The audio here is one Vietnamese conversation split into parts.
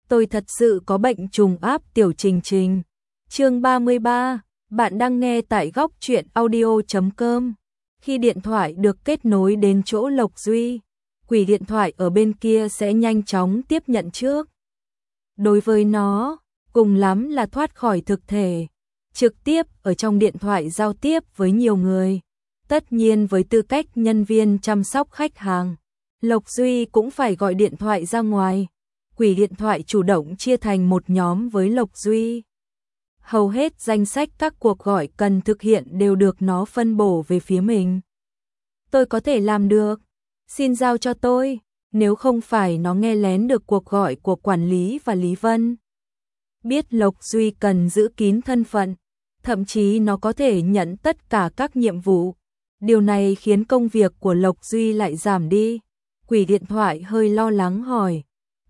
Tôi thật sự có bệnh trùng áp tiểu Trình Trình. Chương 33, bạn đang nghe tại góc truyện audio.com. Khi điện thoại được kết nối đến chỗ Lộc Duy, quỷ điện thoại ở bên kia sẽ nhanh chóng tiếp nhận trước. Đối với nó, cùng lắm là thoát khỏi thực thể, trực tiếp ở trong điện thoại giao tiếp với nhiều người. Tất nhiên với tư cách nhân viên chăm sóc khách hàng, Lộc Duy cũng phải gọi điện thoại ra ngoài. Quỷ điện thoại chủ động chia thành một nhóm với Lộc Duy. Hầu hết danh sách các cuộc gọi cần thực hiện đều được nó phân bổ về phía mình. Tôi có thể làm được, xin giao cho tôi, nếu không phải nó nghe lén được cuộc gọi của quản lý và Lý Vân. Biết Lộc Duy cần giữ kín thân phận, thậm chí nó có thể nhận tất cả các nhiệm vụ. Điều này khiến công việc của Lộc Duy lại giảm đi. Quỷ điện thoại hơi lo lắng hỏi,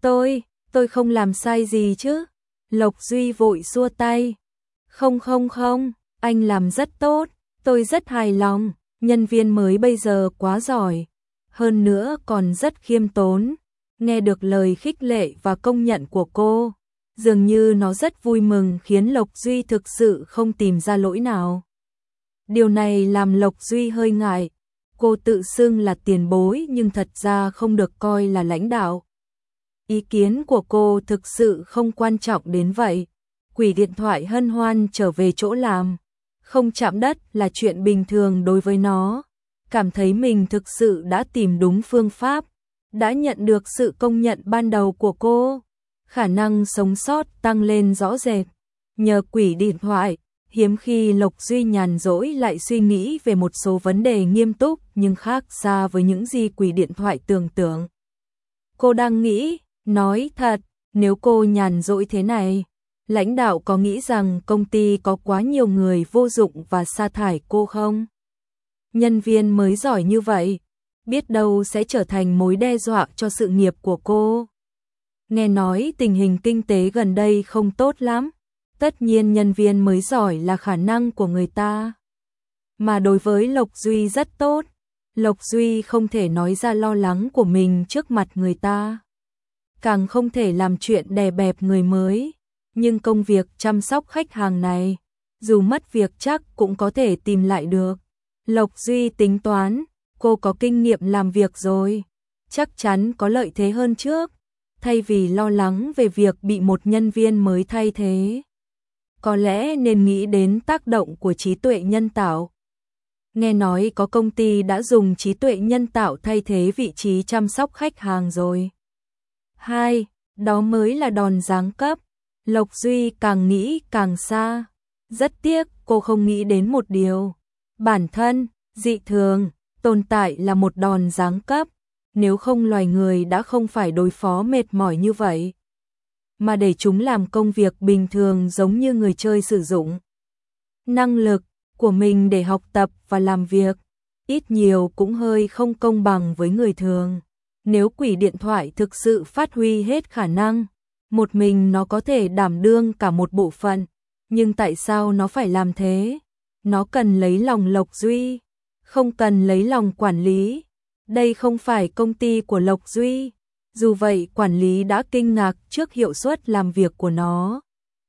tôi không làm sai gì chứ? Lộc Duy vội xua tay. Không, anh làm rất tốt, tôi rất hài lòng, nhân viên mới bây giờ quá giỏi. Hơn nữa còn rất khiêm tốn. Nghe được lời khích lệ và công nhận của cô, dường như nó rất vui mừng, khiến Lộc Duy thực sự không tìm ra lỗi nào. Điều này làm Lộc Duy hơi ngại. Cô tự xưng là tiền bối nhưng thật ra không được coi là lãnh đạo. Ý kiến của cô thực sự không quan trọng đến vậy. Quỷ điện thoại hân hoan trở về chỗ làm. Không chạm đất là chuyện bình thường đối với nó. Cảm thấy mình thực sự đã tìm đúng phương pháp, đã nhận được sự công nhận ban đầu của cô. Khả năng sống sót tăng lên rõ rệt. Nhờ quỷ điện thoại, hiếm khi Lộc Duy nhàn rỗi lại suy nghĩ về một số vấn đề nghiêm túc nhưng khác xa với những gì quỷ điện thoại tưởng tượng. Cô đang nghĩ, nói thật, nếu cô nhàn rỗi thế này, lãnh đạo có nghĩ rằng công ty có quá nhiều người vô dụng và sa thải cô không? Nhân viên mới giỏi như vậy, biết đâu sẽ trở thành mối đe dọa cho sự nghiệp của cô. Nghe nói tình hình kinh tế gần đây không tốt lắm. Tất nhiên nhân viên mới giỏi là khả năng của người ta. Mà đối với Lộc Duy rất tốt. Lộc Duy không thể nói ra lo lắng của mình trước mặt người ta. Càng không thể làm chuyện đè bẹp người mới. Nhưng công việc chăm sóc khách hàng này, dù mất việc chắc cũng có thể tìm lại được. Lộc Duy tính toán, cô có kinh nghiệm làm việc rồi. Chắc chắn có lợi thế hơn trước. Thay vì lo lắng về việc bị một nhân viên mới thay thế, có lẽ nên nghĩ đến tác động của trí tuệ nhân tạo. Nghe nói có công ty đã dùng trí tuệ nhân tạo thay thế vị trí chăm sóc khách hàng rồi. 2. Đó mới là đòn giáng cấp. Lộc Duy càng nghĩ càng xa. Rất tiếc cô không nghĩ đến một điều. Bản thân, dị thường, tồn tại là một đòn giáng cấp. Nếu không loài người đã không phải đối phó mệt mỏi như vậy, mà để chúng làm công việc bình thường giống như người chơi sử dụng năng lực của mình để học tập và làm việc, ít nhiều cũng hơi không công bằng với người thường. Nếu quỷ điện thoại thực sự phát huy hết khả năng, một mình nó có thể đảm đương cả một bộ phận, nhưng tại sao nó phải làm thế? Nó cần lấy lòng Lộc Duy, không cần lấy lòng quản lý. Đây không phải công ty của Lộc Duy. Dù vậy quản lý đã kinh ngạc trước hiệu suất làm việc của nó.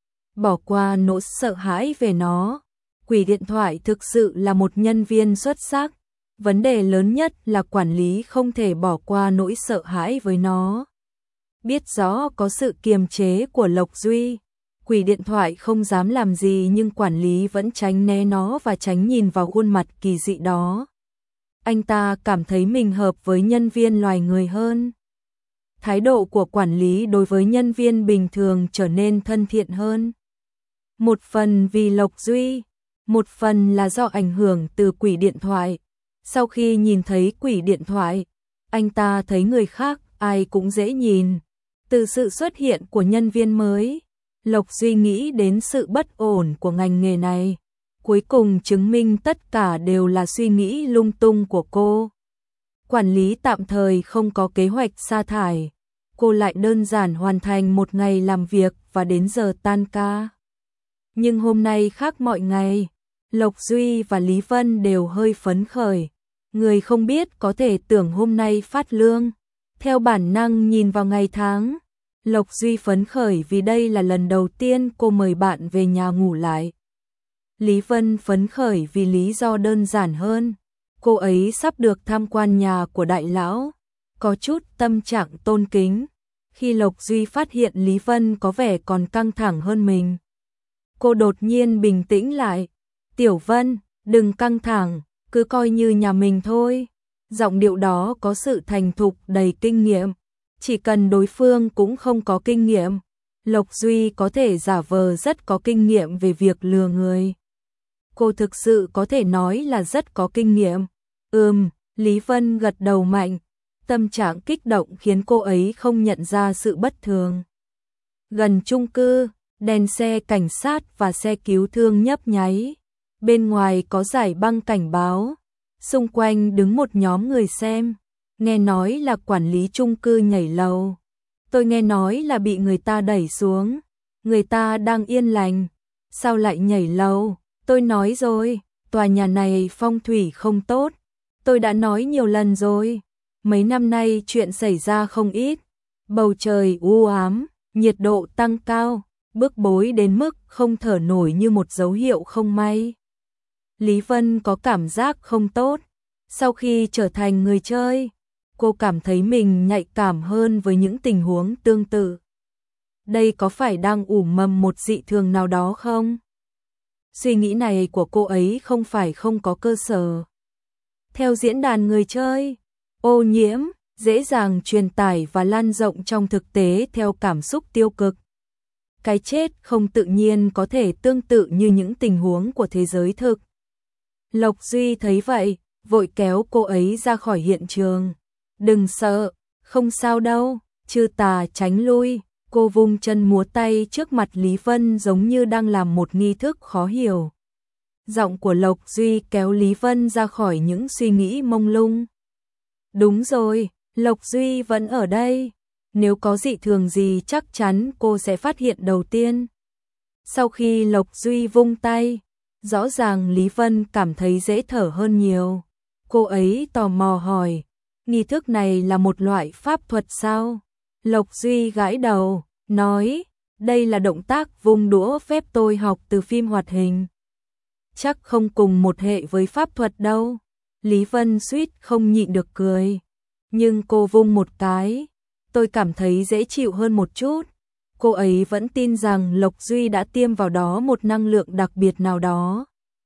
Bỏ qua nỗi sợ hãi về nó, quỷ điện thoại thực sự là một nhân viên xuất sắc. Vấn đề lớn nhất là quản lý không thể bỏ qua nỗi sợ hãi với nó. Biết rõ có sự kiềm chế của Lộc Duy, quỷ điện thoại không dám làm gì nhưng quản lý vẫn tránh né nó và tránh nhìn vào khuôn mặt kỳ dị đó. Anh ta cảm thấy mình hợp với nhân viên loài người hơn. Thái độ của quản lý đối với nhân viên bình thường trở nên thân thiện hơn. Một phần vì Lộc Duy, một phần là do ảnh hưởng từ quỷ điện thoại. Sau khi nhìn thấy quỷ điện thoại, anh ta thấy người khác ai cũng dễ nhìn. Từ sự xuất hiện của nhân viên mới, Lộc Duy nghĩ đến sự bất ổn của ngành nghề này. Cuối cùng chứng minh tất cả đều là suy nghĩ lung tung của cô. Quản lý tạm thời không có kế hoạch sa thải. Cô lại đơn giản hoàn thành một ngày làm việc và đến giờ tan ca. Nhưng hôm nay khác mọi ngày. Lộc Duy và Lý Vân đều hơi phấn khởi. Người không biết có thể tưởng hôm nay phát lương. Theo bản năng nhìn vào ngày tháng, Lộc Duy phấn khởi vì đây là lần đầu tiên cô mời bạn về nhà ngủ lại. Lý Vân phấn khởi vì lý do đơn giản hơn. Cô ấy sắp được tham quan nhà của đại lão, có chút tâm trạng tôn kính. Khi Lộc Duy phát hiện Lý Vân có vẻ còn căng thẳng hơn mình, cô đột nhiên bình tĩnh lại. Tiểu Vân, đừng căng thẳng, cứ coi như nhà mình thôi. Giọng điệu đó có sự thành thục đầy kinh nghiệm. Chỉ cần đối phương cũng không có kinh nghiệm, Lộc Duy có thể giả vờ rất có kinh nghiệm về việc lừa người. Cô thực sự có thể nói là rất có kinh nghiệm. Lý Vân gật đầu mạnh. Tâm trạng kích động khiến cô ấy không nhận ra sự bất thường. Gần chung cư, đèn xe cảnh sát và xe cứu thương nhấp nháy. Bên ngoài có dải băng cảnh báo. Xung quanh đứng một nhóm người xem. Nghe nói là quản lý chung cư nhảy lầu. Tôi nghe nói là bị người ta đẩy xuống. Người ta đang yên lành. Sao lại nhảy lầu? Tôi nói rồi, tòa nhà này phong thủy không tốt. Tôi đã nói nhiều lần rồi. Mấy năm nay chuyện xảy ra không ít. Bầu trời u ám, nhiệt độ tăng cao, bức bối đến mức không thở nổi như một dấu hiệu không may. Lý Vân có cảm giác không tốt. Sau khi trở thành người chơi, cô cảm thấy mình nhạy cảm hơn với những tình huống tương tự. Đây có phải đang ủ mầm một dị thường nào đó không? Suy nghĩ này của cô ấy không phải không có cơ sở. Theo diễn đàn người chơi, ô nhiễm dễ dàng truyền tải và lan rộng trong thực tế theo cảm xúc tiêu cực. Cái chết không tự nhiên có thể tương tự như những tình huống của thế giới thực. Lộc Duy thấy vậy, vội kéo cô ấy ra khỏi hiện trường. Đừng sợ, không sao đâu, chư tà tránh lui. Cô vung chân múa tay trước mặt Lý Vân giống như đang làm một nghi thức khó hiểu. Giọng của Lộc Duy kéo Lý Vân ra khỏi những suy nghĩ mông lung. Đúng rồi, Lộc Duy vẫn ở đây. Nếu có dị thường gì chắc chắn cô sẽ phát hiện đầu tiên. Sau khi Lộc Duy vung tay, rõ ràng Lý Vân cảm thấy dễ thở hơn nhiều. Cô ấy tò mò hỏi, nghi thức này là một loại pháp thuật sao? Lộc Duy gãi đầu, nói, đây là động tác vung đũa phép tôi học từ phim hoạt hình. Chắc không cùng một hệ với pháp thuật đâu. Lý Vân suýt không nhịn được cười. Nhưng cô vung một cái, tôi cảm thấy dễ chịu hơn một chút. Cô ấy vẫn tin rằng Lộc Duy đã tiêm vào đó một năng lượng đặc biệt nào đó.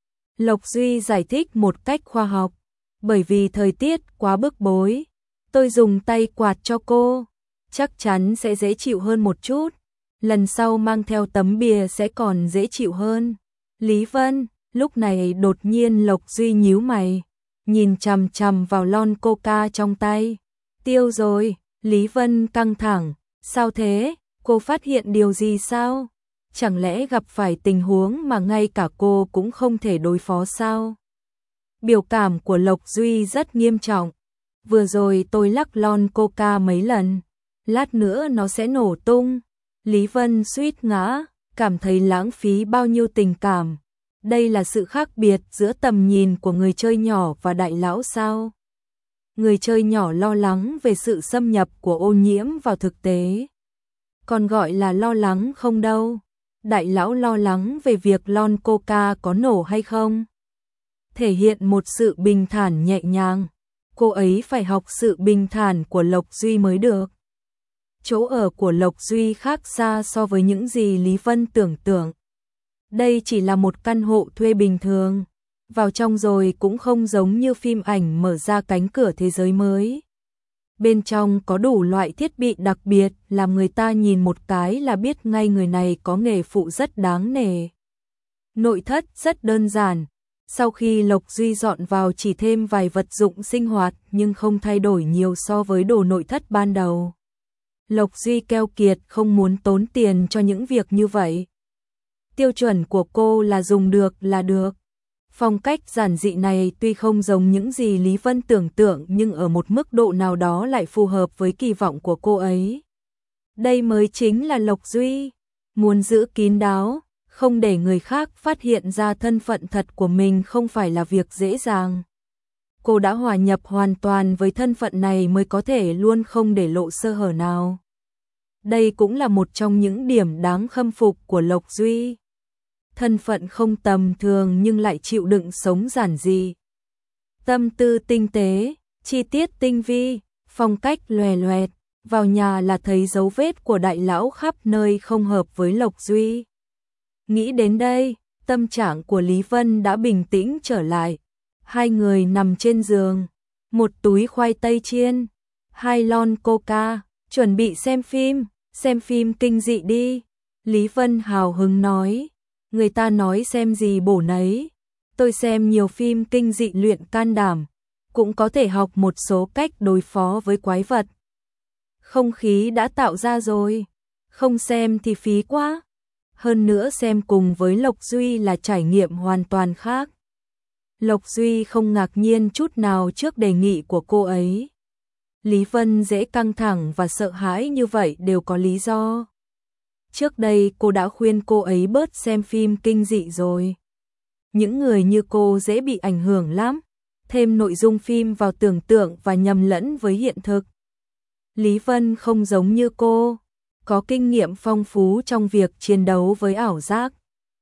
Lộc Duy giải thích một cách khoa học. Bởi vì thời tiết quá bức bối, tôi dùng tay quạt cho cô. Chắc chắn sẽ dễ chịu hơn một chút. Lần sau mang theo tấm bìa sẽ còn dễ chịu hơn. Lý Vân, lúc này đột nhiên Lộc Duy nhíu mày, nhìn chằm chằm vào lon coca trong tay. Tiêu rồi, Lý Vân căng thẳng. Sao thế, cô phát hiện điều gì sao? Chẳng lẽ gặp phải tình huống mà ngay cả cô cũng không thể đối phó sao? Biểu cảm của Lộc Duy rất nghiêm trọng. Vừa rồi tôi lắc lon coca mấy lần, lát nữa nó sẽ nổ tung. Lý Vân suýt ngã, cảm thấy lãng phí bao nhiêu tình cảm. Đây là sự khác biệt giữa tầm nhìn của người chơi nhỏ và đại lão sao? Người chơi nhỏ lo lắng về sự xâm nhập của ô nhiễm vào thực tế. Còn gọi là lo lắng không đâu. Đại lão lo lắng về việc lon coca có nổ hay không. Thể hiện một sự bình thản nhẹ nhàng. Cô ấy phải học sự bình thản của Lộc Duy mới được. Chỗ ở của Lộc Duy khác xa so với những gì Lý Vân tưởng tượng. Đây chỉ là một căn hộ thuê bình thường. Vào trong rồi cũng không giống như phim ảnh mở ra cánh cửa thế giới mới. Bên trong có đủ loại thiết bị đặc biệt làm người ta nhìn một cái là biết ngay người này có nghề phụ rất đáng nể. Nội thất rất đơn giản. Sau khi Lộc Duy dọn vào chỉ thêm vài vật dụng sinh hoạt nhưng không thay đổi nhiều so với đồ nội thất ban đầu. Lộc Duy keo kiệt không muốn tốn tiền cho những việc như vậy. Tiêu chuẩn của cô là dùng được là được. Phong cách giản dị này tuy không giống những gì Lý Vân tưởng tượng nhưng ở một mức độ nào đó lại phù hợp với kỳ vọng của cô ấy. Đây mới chính là Lộc Duy. Muốn giữ kín đáo, không để người khác phát hiện ra thân phận thật của mình không phải là việc dễ dàng. Cô đã hòa nhập hoàn toàn với thân phận này mới có thể luôn không để lộ sơ hở nào. Đây cũng là một trong những điểm đáng khâm phục của Lộc Duy. Thân phận không tầm thường nhưng lại chịu đựng sống giản dị. Tâm tư tinh tế, chi tiết tinh vi, phong cách lòe loẹt, vào nhà là thấy dấu vết của đại lão khắp nơi không hợp với Lộc Duy. Nghĩ đến đây, tâm trạng của Lý Vân đã bình tĩnh trở lại. Hai người nằm trên giường, một túi khoai tây chiên, 2 lon coca, chuẩn bị xem phim kinh dị đi. Lý Vân hào hứng nói, người ta nói xem gì bổ nấy. Tôi xem nhiều phim kinh dị luyện can đảm, cũng có thể học một số cách đối phó với quái vật. Không khí đã tạo ra rồi, không xem thì phí quá. Hơn nữa xem cùng với Lộc Duy là trải nghiệm hoàn toàn khác. Lộc Duy không ngạc nhiên chút nào trước đề nghị của cô ấy. Lý Vân dễ căng thẳng và sợ hãi như vậy đều có lý do. Trước đây cô đã khuyên cô ấy bớt xem phim kinh dị rồi. Những người như cô dễ bị ảnh hưởng lắm, thêm nội dung phim vào tưởng tượng và nhầm lẫn với hiện thực. Lý Vân không giống như cô, có kinh nghiệm phong phú trong việc chiến đấu với ảo giác.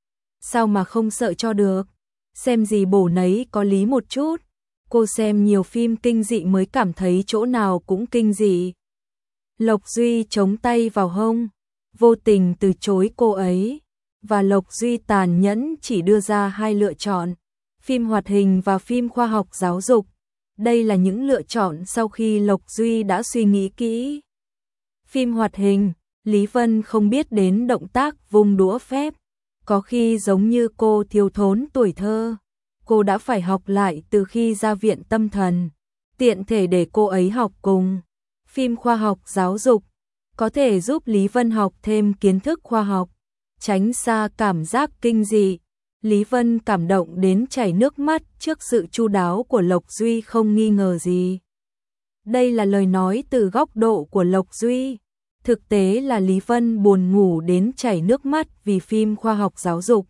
Sao mà không sợ cho được, xem gì bổ nấy có lý một chút. Cô xem nhiều phim kinh dị mới cảm thấy chỗ nào cũng kinh dị. Lộc Duy chống tay vào hông, vô tình từ chối cô ấy. Và Lộc Duy tàn nhẫn chỉ đưa ra 2 lựa chọn, phim hoạt hình và phim khoa học giáo dục. Đây là những lựa chọn sau khi Lộc Duy đã suy nghĩ kỹ. Phim hoạt hình, Lý Vân không biết đến động tác vung đũa phép, có khi giống như cô thiếu thốn tuổi thơ. Cô đã phải học lại từ khi ra viện tâm thần, tiện thể để cô ấy học cùng. Phim khoa học giáo dục, có thể giúp Lý Vân học thêm kiến thức khoa học, tránh xa cảm giác kinh dị. Lý Vân cảm động đến chảy nước mắt trước sự chu đáo của Lộc Duy không nghi ngờ gì. Đây là lời nói từ góc độ của Lộc Duy. Thực tế là Lý Vân buồn ngủ đến chảy nước mắt vì phim khoa học giáo dục.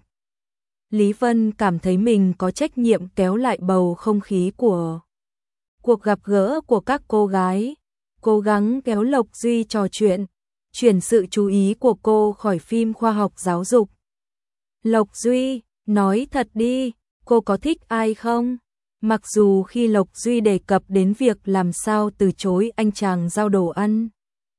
Lý Vân cảm thấy mình có trách nhiệm kéo lại bầu không khí của cuộc gặp gỡ của các cô gái, cố gắng kéo Lộc Duy trò chuyện, chuyển sự chú ý của cô khỏi phim khoa học giáo dục. Lộc Duy, nói thật đi, cô có thích ai không? Mặc dù khi Lộc Duy đề cập đến việc làm sao từ chối anh chàng giao đồ ăn,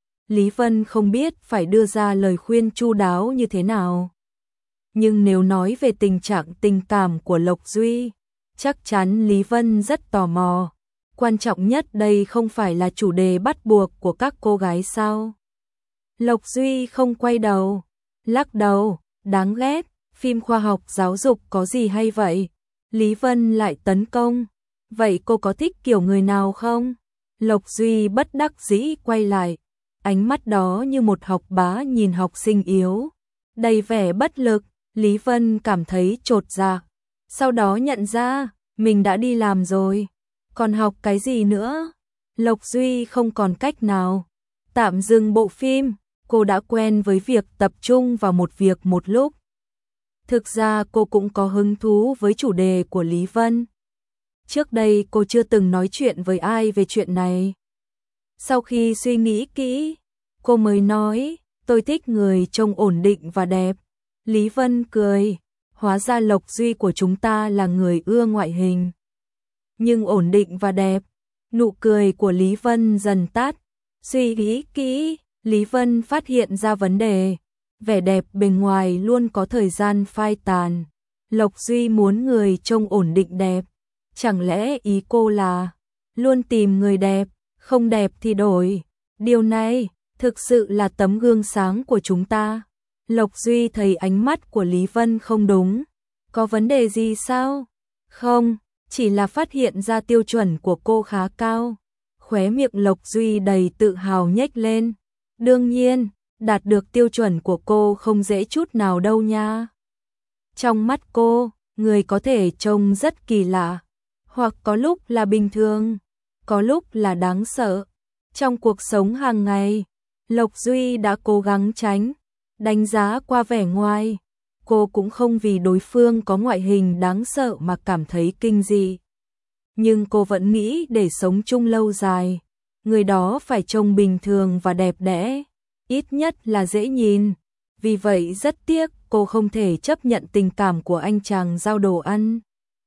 Lý Vân không biết phải đưa ra lời khuyên chu đáo như thế nào. Nhưng nếu nói về tình trạng tình cảm của Lộc Duy, chắc chắn Lý Vân rất tò mò. Quan trọng nhất đây không phải là chủ đề bắt buộc của các cô gái sao? Lộc Duy không quay đầu, lắc đầu, đáng ghét, phim khoa học giáo dục có gì hay vậy? Lý Vân lại tấn công, vậy cô có thích kiểu người nào không? Lộc Duy bất đắc dĩ quay lại, ánh mắt đó như một học bá nhìn học sinh yếu, đầy vẻ bất lực. Lý Vân cảm thấy chột dạ, sau đó nhận ra mình đã đi làm rồi, còn học cái gì nữa. Lộc Duy không còn cách nào, tạm dừng bộ phim. Cô đã quen với việc tập trung vào một việc một lúc. Thực ra cô cũng có hứng thú với chủ đề của Lý Vân. Trước đây cô chưa từng nói chuyện với ai về chuyện này. Sau khi suy nghĩ kỹ, cô mới nói, tôi thích người trông ổn định và đẹp. Lý Vân cười, hóa ra Lộc Duy của chúng ta là người ưa ngoại hình, nhưng ổn định và đẹp. Nụ cười của Lý Vân dần tắt, suy nghĩ kỹ, Lý Vân phát hiện ra vấn đề. Vẻ đẹp bên ngoài luôn có thời gian phai tàn. Lộc Duy muốn người trông ổn định đẹp. Chẳng lẽ ý cô là luôn tìm người đẹp, không đẹp thì đổi. Điều này thực sự là tấm gương sáng của chúng ta. Lộc Duy thấy ánh mắt của Lý Vân không đúng. Có vấn đề gì sao? Không, chỉ là phát hiện ra tiêu chuẩn của cô khá cao. Khóe miệng Lộc Duy đầy tự hào nhếch lên. Đương nhiên, đạt được tiêu chuẩn của cô không dễ chút nào đâu nha. Trong mắt cô, người có thể trông rất kỳ lạ, hoặc có lúc là bình thường, có lúc là đáng sợ. Trong cuộc sống hàng ngày, Lộc Duy đã cố gắng tránh đánh giá qua vẻ ngoài. Cô cũng không vì đối phương có ngoại hình đáng sợ mà cảm thấy kinh dị. Nhưng cô vẫn nghĩ để sống chung lâu dài, người đó phải trông bình thường và đẹp đẽ. ít nhất là dễ nhìn. Vì vậy rất tiếc cô không thể chấp nhận tình cảm của anh chàng giao đồ ăn.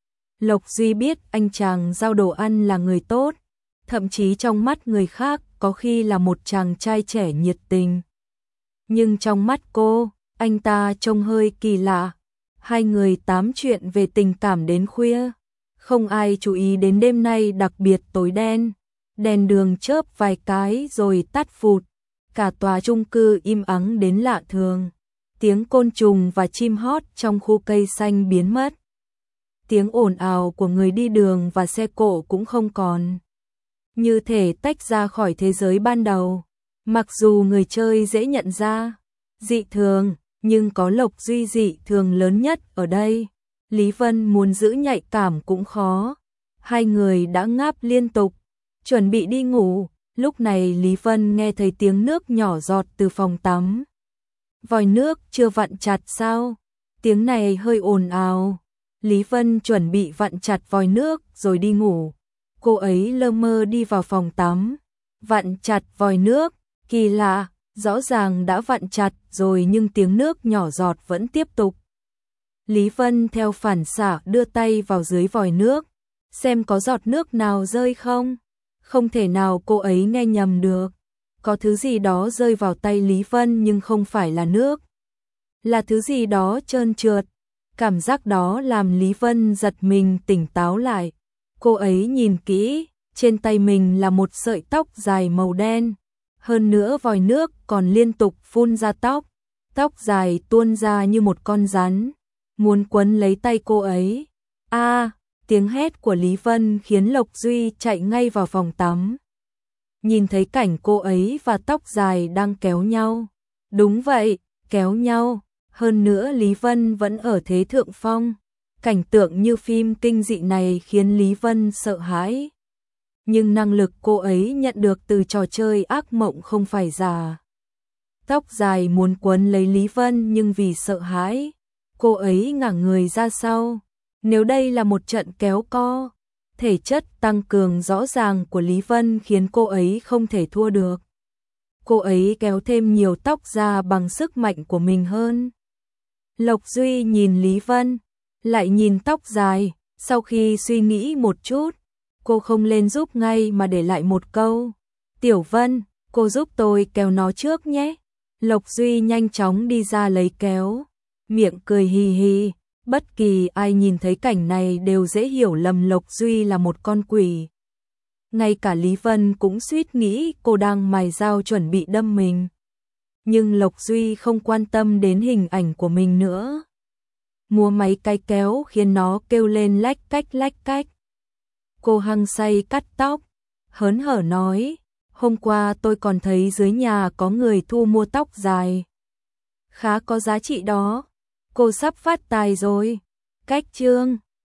Lộc Duy biết anh chàng giao đồ ăn là người tốt, thậm chí trong mắt người khác có khi là một chàng trai trẻ nhiệt tình. Nhưng trong mắt cô, anh ta trông hơi kỳ lạ. Hai người tám chuyện về tình cảm đến khuya. Không ai chú ý đến đêm nay đặc biệt tối đen. Đèn đường chớp vài cái rồi tắt phụt. Cả tòa chung cư im ắng đến lạ thường. Tiếng côn trùng và chim hót trong khu cây xanh biến mất. Tiếng ồn ào của người đi đường và xe cộ cũng không còn. Như thể tách ra khỏi thế giới ban đầu. Mặc dù người chơi dễ nhận ra dị thường, nhưng có Lộc Duy dị thường lớn nhất ở đây. Lý Vân muốn giữ nhạy cảm cũng khó. Hai người đã ngáp liên tục, chuẩn bị đi ngủ. Lúc này Lý Vân nghe thấy tiếng nước nhỏ giọt từ phòng tắm. Vòi nước chưa vặn chặt sao? Tiếng này hơi ồn ào. Lý Vân chuẩn bị vặn chặt vòi nước rồi đi ngủ. Cô ấy lơ mơ đi vào phòng tắm, vặn chặt vòi nước. Kỳ lạ, rõ ràng đã vặn chặt rồi nhưng tiếng nước nhỏ giọt vẫn tiếp tục. Lý Vân theo phản xạ đưa tay vào dưới vòi nước, xem có giọt nước nào rơi không. Không thể nào cô ấy nghe nhầm được. Có thứ gì đó rơi vào tay Lý Vân nhưng không phải là nước. Là thứ gì đó trơn trượt. Cảm giác đó làm Lý Vân giật mình tỉnh táo lại. Cô ấy nhìn kỹ, trên tay mình là một sợi tóc dài màu đen. Hơn nữa vòi nước còn liên tục phun ra tóc. Tóc dài tuôn ra như một con rắn, muốn quấn lấy tay cô ấy. Tiếng hét của Lý Vân khiến Lộc Duy chạy ngay vào phòng tắm. Nhìn thấy cảnh cô ấy và tóc dài đang kéo nhau. Đúng vậy, kéo nhau. Hơn nữa Lý Vân vẫn ở thế thượng phong. Cảnh tượng như phim kinh dị này khiến Lý Vân sợ hãi. Nhưng năng lực cô ấy nhận được từ trò chơi ác mộng không phải giả. Tóc dài muốn quấn lấy Lý Vân nhưng vì sợ hãi, cô ấy ngả người ra sau. Nếu đây là một trận kéo co, thể chất tăng cường rõ ràng của Lý Vân khiến cô ấy không thể thua được. Cô ấy kéo thêm nhiều tóc ra bằng sức mạnh của mình hơn. Lộc Duy nhìn Lý Vân, lại nhìn tóc dài, sau khi suy nghĩ một chút, cô không lên giúp ngay mà để lại một câu. Tiểu Vân, cô giúp tôi kéo nó trước nhé. Lộc Duy nhanh chóng đi ra lấy kéo, miệng cười hì hì. Bất kỳ ai nhìn thấy cảnh này đều dễ hiểu lầm Lộc Duy là một con quỷ. Ngay cả Lý Vân cũng suýt nghĩ cô đang mài dao chuẩn bị đâm mình. Nhưng Lộc Duy không quan tâm đến hình ảnh của mình nữa. Múa máy cái kéo khiến nó kêu lên lách cách. Cô hăng say cắt tóc, hớn hở nói, hôm qua tôi còn thấy dưới nhà có người thu mua tóc dài. Khá có giá trị đó, cô sắp phát tài rồi. Cách chương